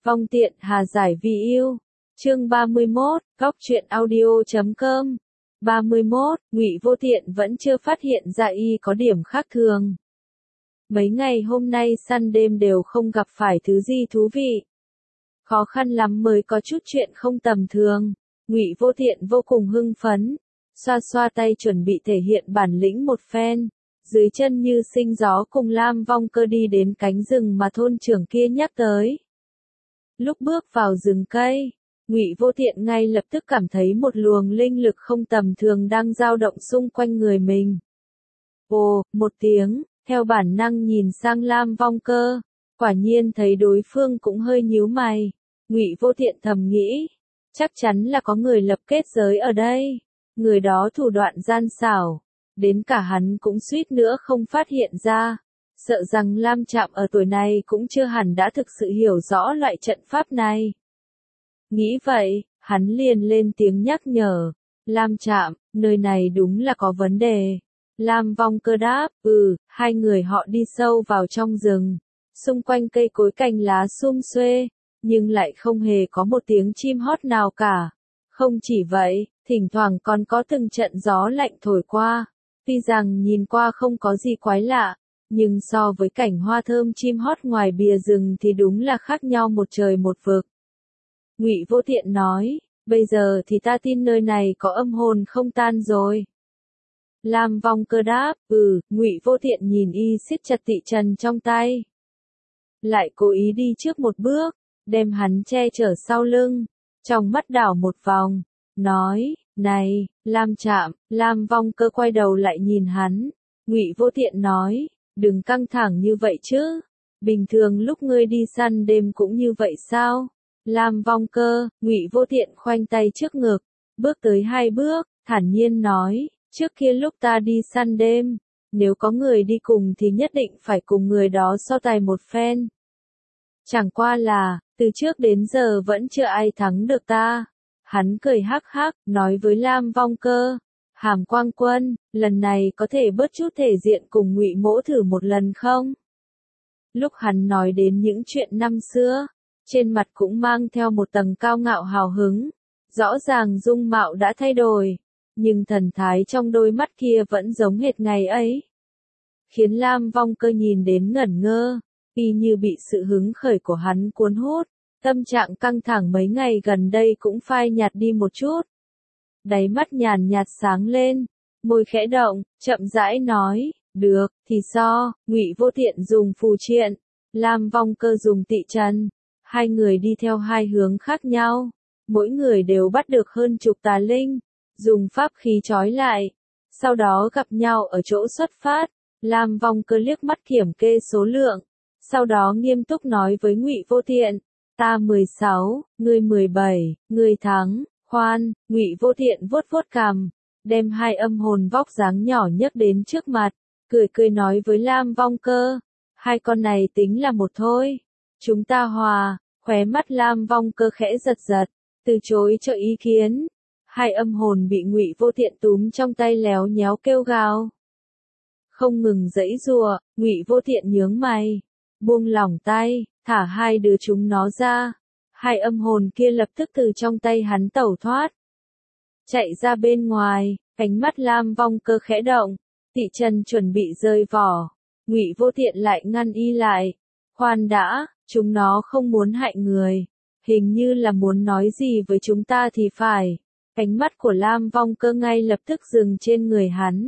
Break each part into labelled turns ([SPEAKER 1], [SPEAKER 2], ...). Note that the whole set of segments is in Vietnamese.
[SPEAKER 1] Vong tiện hà giải vì yêu. Chương 31, góc truyện audio.com. 31, Ngụy Vô Tiện vẫn chưa phát hiện ra y có điểm khác thường. Mấy ngày hôm nay săn đêm đều không gặp phải thứ gì thú vị. Khó khăn lắm mới có chút chuyện không tầm thường. Ngụy Vô Tiện vô cùng hưng phấn, xoa xoa tay chuẩn bị thể hiện bản lĩnh một phen. Dưới chân như sinh gió cùng Lam Vong Cơ đi đến cánh rừng mà thôn trưởng kia nhắc tới. Lúc bước vào rừng cây, Ngụy Vô Tiện ngay lập tức cảm thấy một luồng linh lực không tầm thường đang dao động xung quanh người mình. Ồ, một tiếng, theo bản năng nhìn sang Lam Vong Cơ, quả nhiên thấy đối phương cũng hơi nhíu mày. Ngụy Vô Tiện thầm nghĩ, chắc chắn là có người lập kết giới ở đây. Người đó thủ đoạn gian xảo, đến cả hắn cũng suýt nữa không phát hiện ra. Sợ rằng Lam Trạm ở tuổi này cũng chưa hẳn đã thực sự hiểu rõ loại trận pháp này. Nghĩ vậy, hắn liền lên tiếng nhắc nhở. Lam Trạm, nơi này đúng là có vấn đề. Lam Vong Cơ đáp, hai người họ đi sâu vào trong rừng. Xung quanh cây cối cành lá sum xuê, nhưng lại không hề có một tiếng chim hót nào cả. Không chỉ vậy, thỉnh thoảng còn có từng trận gió lạnh thổi qua. Tuy rằng nhìn qua không có gì quái lạ, nhưng so với cảnh hoa thơm chim hót ngoài bìa rừng thì đúng là khác nhau một trời một vực. Ngụy Vô Tiện nói, bây giờ thì ta tin nơi này có âm hồn không tan rồi. Lam Vong Cơ đáp, Ngụy Vô Tiện nhìn y siết chặt tị trần trong tay. Lại cố ý đi trước một bước, đem hắn che chở sau lưng, trong mắt đảo một vòng, nói, này, Lam Trạm. Lam Vong Cơ quay đầu lại nhìn hắn. Ngụy Vô Tiện nói, đừng căng thẳng như vậy chứ, bình thường lúc ngươi đi săn đêm cũng như vậy sao? Lam Vong Cơ, Ngụy Vô Tiện khoanh tay trước ngực, bước tới 2 bước, thản nhiên nói, trước kia lúc ta đi săn đêm, nếu có người đi cùng thì nhất định phải cùng người đó so tài một phen. Chẳng qua là, từ trước đến giờ vẫn chưa ai thắng được ta. Hắn cười hắc hắc, nói với Lam Vong Cơ, Hàm Quang Quân, lần này có thể bớt chút thể diện cùng Ngụy Mỗ thử một lần không? Lúc hắn nói đến những chuyện năm xưa, trên mặt cũng mang theo một tầng cao ngạo hào hứng. Rõ ràng dung mạo đã thay đổi, nhưng thần thái trong đôi mắt kia vẫn giống hệt ngày ấy. Khiến Lam Vong Cơ nhìn đến ngẩn ngơ, y như bị sự hứng khởi của hắn cuốn hút. Tâm trạng căng thẳng mấy ngày gần đây cũng phai nhạt đi một chút. Đáy mắt nhàn nhạt sáng lên, môi khẽ động, chậm rãi nói, được, thì Ngụy Vô Tiện dùng phù triện, Lam Vong Cơ dùng tị trần. Hai người đi theo hai hướng khác nhau, mỗi người đều bắt được hơn chục tà linh, dùng pháp khí trói lại. Sau đó gặp nhau ở chỗ xuất phát, Lam Vong Cơ liếc mắt kiểm kê số lượng, sau đó nghiêm túc nói với Ngụy Vô Tiện. Ta 16, ngươi 17, ngươi thắng. Khoan, Ngụy Vô Tiện vuốt vuốt cằm, đem 2 âm hồn vóc dáng nhỏ nhấc đến trước mặt, cười cười nói với Lam Vong Cơ, 2 con này tính là một thôi. Chúng ta hòa. Khóe mắt Lam Vong Cơ khẽ giật giật, từ chối cho ý kiến. 2 âm hồn bị Ngụy Vô Tiện túm trong tay léo nhéo kêu gào. Không ngừng giãy giụa, Ngụy Vô Tiện nhướng mày, buông lỏng tay, thả 2 đứa chúng nó ra. 2 âm hồn kia lập tức từ trong tay hắn tẩu thoát, chạy ra bên ngoài. Cánh mắt Lam Vong Cơ khẽ động, tị trần chuẩn bị rơi vỏ. Ngụy Vô Tiện lại ngăn y lại. Khoan đã, chúng nó không muốn hại người, hình như là muốn nói gì với chúng ta thì phải. Cánh mắt của Lam Vong Cơ ngay lập tức dừng trên người hắn.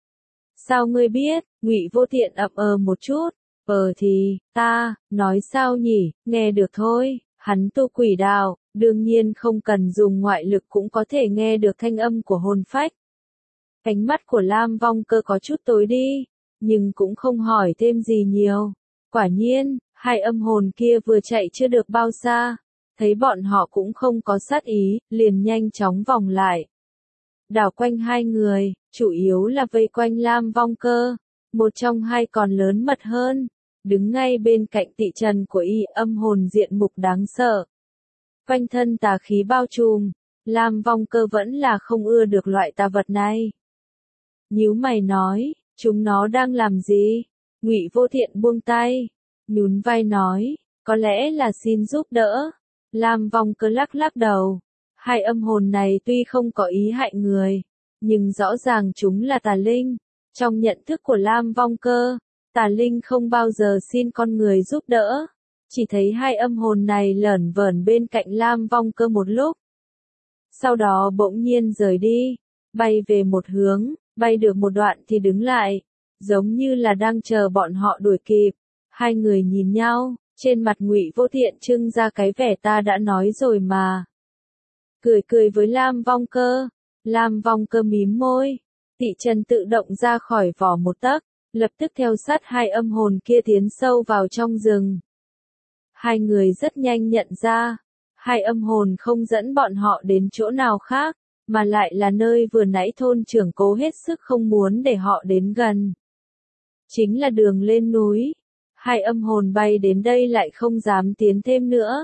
[SPEAKER 1] Sao ngươi biết? Ngụy Vô Tiện ậm một chút. Thì, ta, nói sao nhỉ, nghe được thôi, hắn tu quỷ đạo, đương nhiên không cần dùng ngoại lực cũng có thể nghe được thanh âm của hồn phách. Cánh mắt của Lam Vong Cơ có chút tối đi, nhưng cũng không hỏi thêm gì nhiều. Quả nhiên, 2 âm hồn kia vừa chạy chưa được bao xa, thấy bọn họ cũng không có sát ý, liền nhanh chóng vòng lại. Đảo quanh 2 người, chủ yếu là vây quanh Lam Vong Cơ, một trong 2 còn lớn mật hơn. Đứng ngay bên cạnh tị trần của y, âm hồn diện mục đáng sợ. Quanh thân tà khí bao trùm, Lam Vong Cơ vẫn là không ưa được loại tà vật này. Nhíu mày nói, chúng nó đang làm gì? Ngụy Vô Tiện buông tay, nhún vai nói, Có lẽ là xin giúp đỡ. Lam Vong Cơ lắc lắc đầu. Hai âm hồn này tuy không có ý hại người, nhưng rõ ràng chúng là tà linh. Trong nhận thức của Lam Vong Cơ, tà linh không bao giờ xin con người giúp đỡ. Chỉ thấy hai âm hồn này lởn vởn bên cạnh Lam Vong Cơ một lúc. Sau đó bỗng nhiên rời đi, bay về một hướng, bay được một đoạn thì đứng lại, giống như là đang chờ bọn họ đuổi kịp. Hai người nhìn nhau, trên mặt Ngụy Vô Tiện trưng ra cái vẻ ta đã nói rồi mà. Cười cười với Lam Vong Cơ, Lam Vong Cơ mím môi, Tị Trần tự động ra khỏi vỏ một tấc, lập tức theo sát hai âm hồn kia tiến sâu vào trong rừng. Hai người rất nhanh nhận ra, hai âm hồn không dẫn bọn họ đến chỗ nào khác, mà lại là nơi vừa nãy thôn trưởng cố hết sức không muốn để họ đến gần. Chính là đường lên núi. Hai âm hồn bay đến đây lại không dám tiến thêm nữa.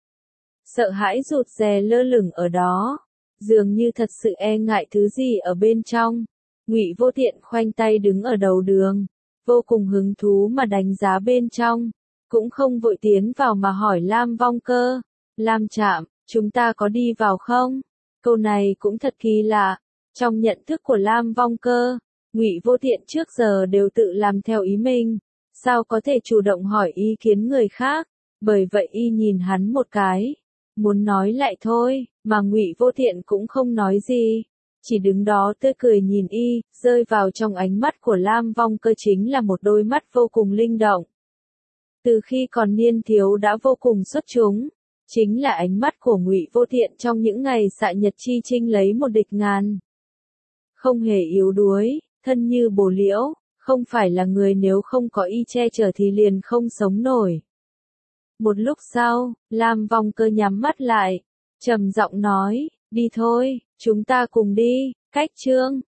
[SPEAKER 1] Sợ hãi rụt rè lơ lửng ở đó, dường như thật sự e ngại thứ gì ở bên trong. Ngụy Vô Tiện khoanh tay đứng ở đầu đường, vô cùng hứng thú mà đánh giá bên trong, cũng không vội tiến vào mà hỏi Lam Vong Cơ, Lam Trạm, chúng ta có đi vào không? Câu này cũng thật kỳ lạ, trong nhận thức của Lam Vong Cơ, Ngụy Vô Tiện trước giờ đều tự làm theo ý mình, sao có thể chủ động hỏi ý kiến người khác, bởi vậy y nhìn hắn một cái, muốn nói lại thôi, mà Ngụy Vô Tiện cũng không nói gì. Chỉ đứng đó tươi cười nhìn y, rơi vào trong ánh mắt của Lam Vong Cơ chính là một đôi mắt vô cùng linh động. Từ khi còn niên thiếu đã vô cùng xuất chúng, chính là ánh mắt của Ngụy Vô Tiện trong những ngày xạ nhật chi chinh lấy một địch ngàn. Không hề yếu đuối, thân như bồ liễu, không phải là người nếu không có y che chở thì liền không sống nổi. Một lúc sau, Lam Vong Cơ nhắm mắt lại, trầm giọng nói, đi thôi, chúng ta cùng đi, cách chương